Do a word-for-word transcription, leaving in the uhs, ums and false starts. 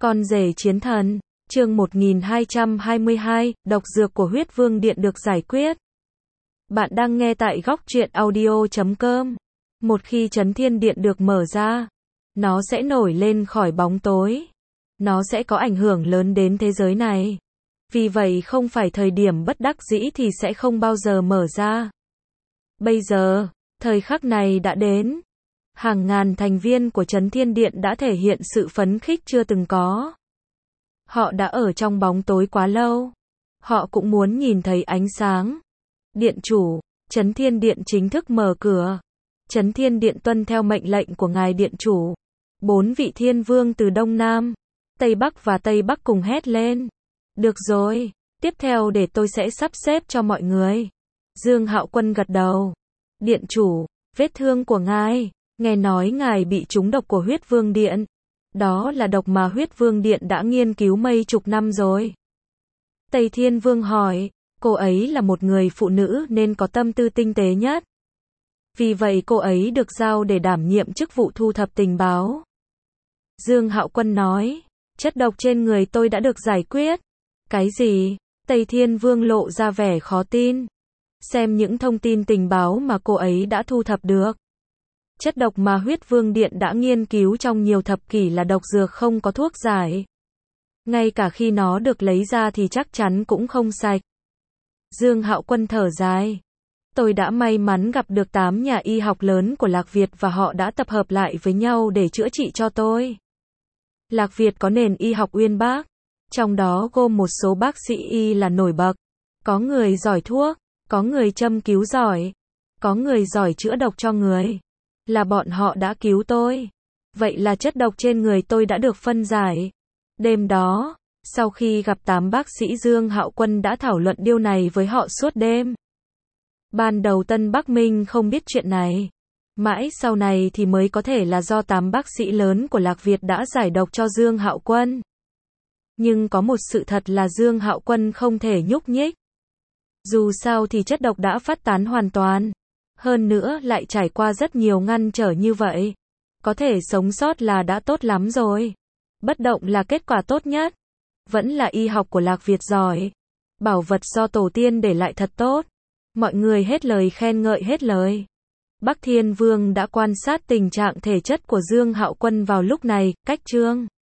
Con rể chiến thần, chương một nghìn hai trăm hai mươi hai, độc dược của huyết vương điện được giải quyết. Bạn đang nghe tại góc truyện audio chấm com. Một khi Chấn Thiên Điện được mở ra, nó sẽ nổi lên khỏi bóng tối. Nó sẽ có ảnh hưởng lớn đến thế giới này. Vì vậy không phải thời điểm bất đắc dĩ thì sẽ không bao giờ mở ra. Bây giờ, thời khắc này đã đến. Hàng ngàn thành viên của Chấn Thiên Điện đã thể hiện sự phấn khích chưa từng có. Họ đã ở trong bóng tối quá lâu. Họ cũng muốn nhìn thấy ánh sáng. Điện chủ, Chấn Thiên Điện chính thức mở cửa. Chấn Thiên Điện tuân theo mệnh lệnh của ngài điện chủ. Bốn vị thiên vương từ Đông Nam, Tây Bắc và Tây Bắc cùng hét lên. Được rồi, tiếp theo để tôi sẽ sắp xếp cho mọi người. Dương Hạo Quân gật đầu. Điện chủ, vết thương của ngài, nghe nói ngài bị trúng độc của huyết vương điện. Đó là độc mà huyết vương điện đã nghiên cứu mấy chục năm rồi. Tây Thiên Vương hỏi, cô ấy là một người phụ nữ nên có tâm tư tinh tế nhất. Vì vậy cô ấy được giao để đảm nhiệm chức vụ thu thập tình báo. Dương Hạo Quân nói, chất độc trên người tôi đã được giải quyết. Cái gì? Tây Thiên Vương lộ ra vẻ khó tin. Xem những thông tin tình báo mà cô ấy đã thu thập được. Chất độc mà huyết vương điện đã nghiên cứu trong nhiều thập kỷ là độc dược không có thuốc giải. Ngay cả khi nó được lấy ra thì chắc chắn cũng không sạch. Dương Hạo Quân thở dài. Tôi đã may mắn gặp được tám nhà y học lớn của Lạc Việt và họ đã tập hợp lại với nhau để chữa trị cho tôi. Lạc Việt có nền y học uyên bác. Trong đó gồm một số bác sĩ y là nổi bật. Có người giỏi thuốc, có người châm cứu giỏi, có người giỏi chữa độc cho người. Là bọn họ đã cứu tôi. Vậy là chất độc trên người tôi đã được phân giải. Đêm đó, sau khi gặp tám bác sĩ, Dương Hạo Quân đã thảo luận điều này với họ suốt đêm. Ban đầu Tân Bắc Minh không biết chuyện này. Mãi sau này thì mới có thể là do tám bác sĩ lớn của Lạc Việt đã giải độc cho Dương Hạo Quân. Nhưng có một sự thật là Dương Hạo Quân không thể nhúc nhích. Dù sao thì chất độc đã phát tán hoàn toàn. Hơn nữa lại trải qua rất nhiều ngăn trở như vậy. Có thể sống sót là đã tốt lắm rồi. Bất động là kết quả tốt nhất. Vẫn là y học của Lạc Việt giỏi. Bảo vật do tổ tiên để lại thật tốt. Mọi người hết lời khen ngợi hết lời. Bắc Thiên Vương đã quan sát tình trạng thể chất của Dương Hạo Quân vào lúc này, cách chương